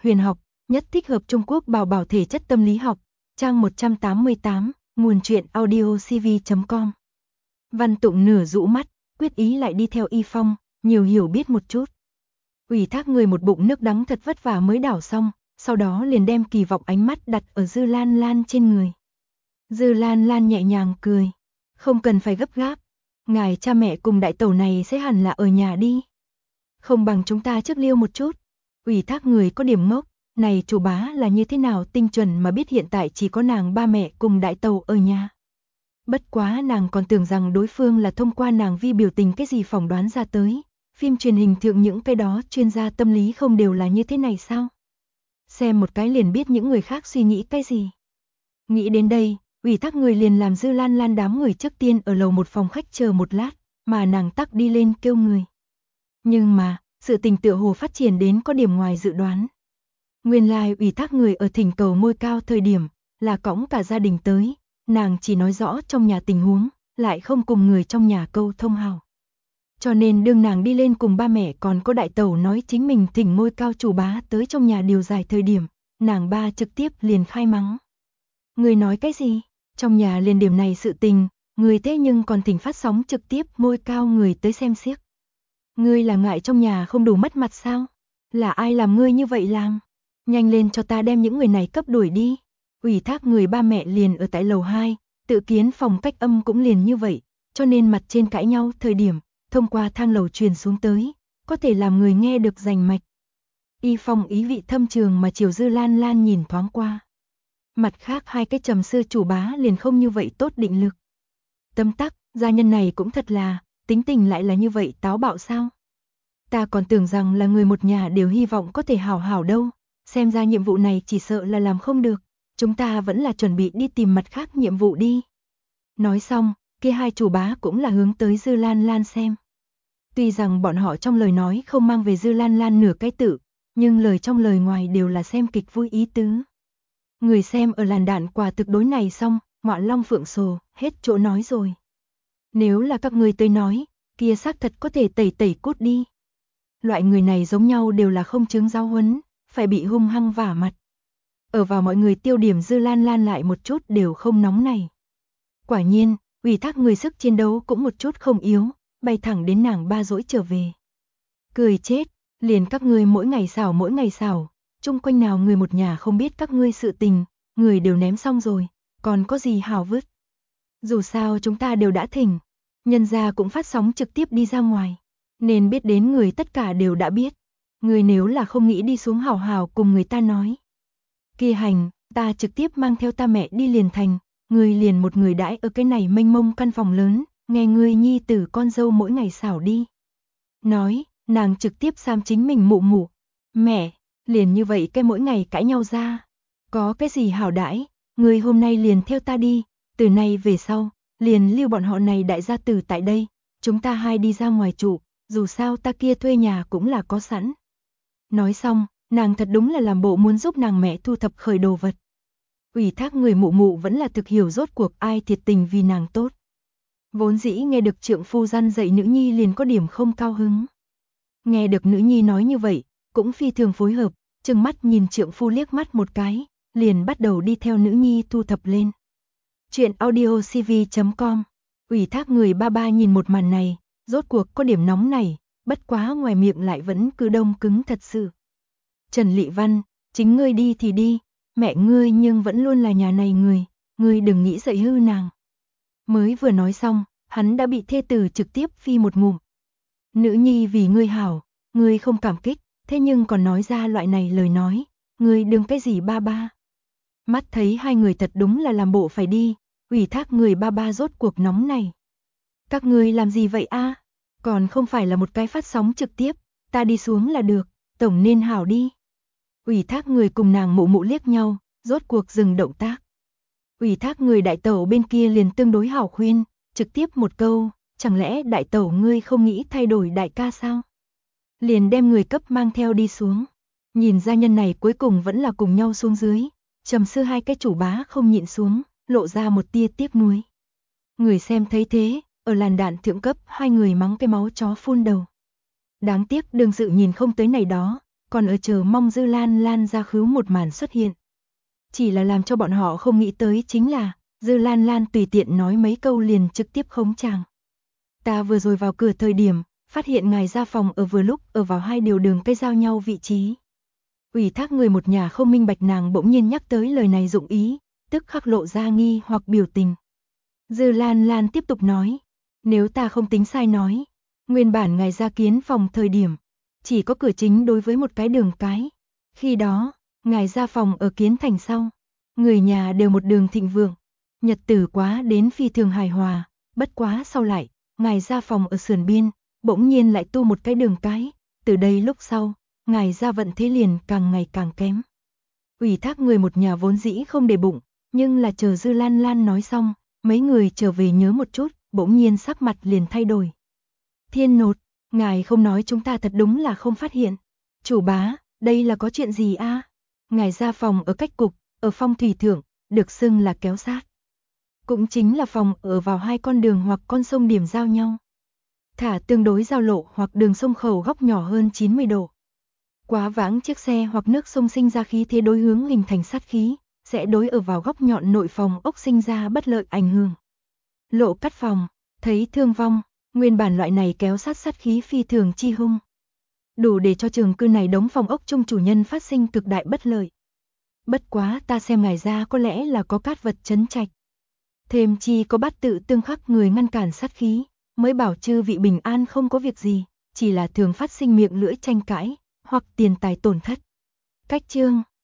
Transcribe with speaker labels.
Speaker 1: huyền học, nhất thích hợp Trung Quốc bảo bảo thể chất tâm lý học, trang 188, nguồn truyện audiocv.com. Văn Tụng nửa rũ mắt, quyết ý lại đi theo Y Phong, nhiều hiểu biết một chút. Ủy thác người một bụng nước đắng thật vất vả mới đảo xong, sau đó liền đem kỳ vọng ánh mắt đặt ở Dư Lan Lan trên người. Dư Lan Lan nhẹ nhàng cười, không cần phải gấp gáp, ngài cha mẹ cùng đại tẩu này sẽ hẳn là ở nhà đi. Không bằng chúng ta trước liêu một chút. Ủy thác người có điểm ngốc, này chủ bá là như thế nào tinh chuẩn mà biết hiện tại chỉ có nàng ba mẹ cùng đại tẩu ở nhà. Bất quá nàng còn tưởng rằng đối phương là thông qua nàng vi biểu tình cái gì phỏng đoán ra tới. Phim truyền hình thượng những cái đó chuyên gia tâm lý không đều là như thế này sao? Xem một cái liền biết những người khác suy nghĩ cái gì. Nghĩ đến đây, ủy thác người liền làm Dư Lan Lan đám người trước tiên ở lầu một phòng khách chờ một lát, mà nàng tắc đi lên kêu người. Nhưng mà, sự tình tựa hồ phát triển đến có điểm ngoài dự đoán. Nguyên lai ủy thác người ở thỉnh cầu ngôi cao thời điểm, là cõng cả gia đình tới, nàng chỉ nói rõ trong nhà tình huống, lại không cùng người trong nhà câu thông hào. Cho nên đương nàng đi lên cùng ba mẹ còn có đại tẩu nói chính mình thỉnh ngôi cao chủ bá tới trong nhà điều giải thời điểm, nàng ba trực tiếp liền khai mắng. Người nói cái gì? Trong nhà liền điểm này sự tình, người thế nhưng còn thỉnh phát sóng trực tiếp ngôi cao người tới xem xiếc. Ngươi là ngại trong nhà không đủ mất mặt sao? Là ai làm ngươi như vậy làm? Nhanh lên cho ta đem những người này cấp đuổi đi. Ủy thác người ba mẹ liền ở tại lầu 2, tự kiến phòng cách âm cũng liền như vậy, cho nên mặt trên cãi nhau thời điểm, thông qua thang lầu truyền xuống tới, có thể làm người nghe được rành mạch. Y Phong ý vị thâm trường mà chiều Dư Lan Lan nhìn thoáng qua. Mặt khác hai cái trầm sư chủ bá liền không như vậy tốt định lực. Tâm tắc, gia nhân này cũng thật là, tính tình lại là như vậy táo bạo sao? Ta còn tưởng rằng là người một nhà đều hy vọng có thể hảo hảo đâu, xem ra nhiệm vụ này chỉ sợ là làm không được, chúng ta vẫn là chuẩn bị đi tìm mặt khác nhiệm vụ đi. Nói xong, kia hai chủ bá cũng là hướng tới Dư Lan Lan xem. Tuy rằng bọn họ trong lời nói không mang về Dư Lan Lan nửa cái tự, nhưng lời trong lời ngoài đều là xem kịch vui ý tứ. Người xem ở làn đạn quả thực đối này xong, ngọa long phượng sồ, hết chỗ nói rồi. Nếu là các người tới nói, kia xác thật có thể tẩy tẩy cút đi. Loại người này giống nhau đều là không chứng giáo huấn, phải bị hung hăng vả mặt. Ở vào mọi người tiêu điểm Dư Lan Lan lại một chút đều không nóng này. Quả nhiên, ủy thác người sức chiến đấu cũng một chút không yếu, bay thẳng đến nàng ba dỗi trở về. Cười chết, liền các ngươi mỗi ngày xảo, chung quanh nào người một nhà không biết các ngươi sự tình, người đều ném xong rồi, còn có gì hào vứt. Dù sao chúng ta đều đã thỉnh, nhân gia cũng phát sóng trực tiếp đi ra ngoài, nên biết đến người tất cả đều đã biết. Người nếu là không nghĩ đi xuống hào hào cùng người ta nói. Kia hành, ta trực tiếp mang theo ta mẹ đi liền thành, người liền một người đãi ở cái này mênh mông căn phòng lớn, nghe người nhi tử con dâu mỗi ngày xảo đi. Nói, nàng trực tiếp xam chính mình mụ mụ. Mẹ, liền như vậy cái mỗi ngày cãi nhau ra. Có cái gì hảo đãi, người hôm nay liền theo ta đi, từ nay về sau, liền lưu bọn họ này đại gia tử tại đây, chúng ta hai đi ra ngoài trụ, dù sao ta kia thuê nhà cũng là có sẵn. Nói xong, nàng thật đúng là làm bộ muốn giúp nàng mẹ thu thập khởi đồ vật. Ủy thác người mụ mụ vẫn là thực hiểu rốt cuộc ai thiệt tình vì nàng tốt. Vốn dĩ nghe được trượng phu răn dạy nữ nhi liền có điểm không cao hứng. Nghe được nữ nhi nói như vậy, cũng phi thường phối hợp, trừng mắt nhìn trượng phu liếc mắt một cái, liền bắt đầu đi theo nữ nhi thu thập lên. Chuyện audiocv.com. Ủy thác người ba ba nhìn một màn này, rốt cuộc có điểm nóng này, bất quá ngoài miệng lại vẫn cứ đông cứng thật sự. Trần Lị Văn, chính ngươi đi thì đi, mẹ ngươi nhưng vẫn luôn là nhà này người, ngươi đừng nghĩ dậy hư nàng. Mới vừa nói xong, hắn đã bị thê tử trực tiếp phi một ngụm. Nữ nhi vì ngươi hảo, ngươi không cảm kích, thế nhưng còn nói ra loại này lời nói, ngươi đừng cái gì ba ba. Mắt thấy hai người thật đúng là làm bộ phải đi, ủy thác người ba ba rốt cuộc nóng này. Các ngươi làm gì vậy a? Còn không phải là một cái phát sóng trực tiếp, ta đi xuống là được, tổng nên hảo đi. Ủy thác người cùng nàng mụ mụ liếc nhau, rốt cuộc dừng động tác. Ủy thác người đại tẩu bên kia liền tương đối hảo khuyên, trực tiếp một câu, chẳng lẽ đại tẩu ngươi không nghĩ thay đổi đại ca sao? Liền đem người cấp mang theo đi xuống. Nhìn gia nhân này cuối cùng vẫn là cùng nhau xuống dưới, trầm sư hai cái chủ bá không nhịn xuống, lộ ra một tia tiếc nuối. Người xem thấy thế, ở làn đạn thượng cấp hai người mắng cái máu chó phun đầu. Đáng tiếc đương sự nhìn không tới này đó, còn ở chờ mong Dư Lan Lan ra khứu một màn xuất hiện. Chỉ là làm cho bọn họ không nghĩ tới chính là, Dư Lan Lan tùy tiện nói mấy câu liền trực tiếp khống chàng. Ta vừa rồi vào cửa thời điểm, phát hiện ngài ra phòng ở vừa lúc ở vào hai điều đường cây giao nhau vị trí. Ủy thác người một nhà không minh bạch, nàng bỗng nhiên nhắc tới lời này dụng ý, tức khắc lộ ra nghi hoặc biểu tình. Dư Lan Lan tiếp tục nói, nếu ta không tính sai nói, nguyên bản ngài ra kiến phòng thời điểm, chỉ có cửa chính đối với một cái đường cái. Khi đó, ngài ra phòng ở kiến thành sau, người nhà đều một đường thịnh vượng, nhật tử quá đến phi thường hài hòa, bất quá sau lại, ngài ra phòng ở sườn biên, bỗng nhiên lại tu một cái đường cái, từ đây lúc sau, ngài ra vận thế liền càng ngày càng kém. Ủy thác người một nhà vốn dĩ không để bụng, nhưng là chờ Dư Lan Lan nói xong, mấy người trở về nhớ một chút, bỗng nhiên sắc mặt liền thay đổi. Thiên Nột, ngài không nói chúng ta thật đúng là không phát hiện. Chủ bá, đây là có chuyện gì a? Ngài ra phòng ở cách cục, ở phong thủy thượng, được xưng là kéo sát. Cũng chính là phòng ở vào hai con đường hoặc con sông điểm giao nhau. Thả tương đối giao lộ hoặc đường sông khẩu góc nhỏ hơn 90 độ. Quá vãng chiếc xe hoặc nước sông sinh ra khí thế đối hướng hình thành sát khí, sẽ đối ở vào góc nhọn nội phòng ốc sinh ra bất lợi ảnh hưởng. Lộ cắt phòng, thấy thương vong, nguyên bản loại này kéo sát khí phi thường chi hung. Đủ để cho trường cư này đống phòng ốc chung chủ nhân phát sinh cực đại bất lợi. Bất quá ta xem ngài ra có lẽ là có cát vật chấn trạch. Thêm chi có bát tự tương khắc người ngăn cản sát khí, mới bảo chư vị bình an không có việc gì, chỉ là thường phát sinh miệng lưỡi tranh cãi, hoặc tiền tài tổn thất. Cách chương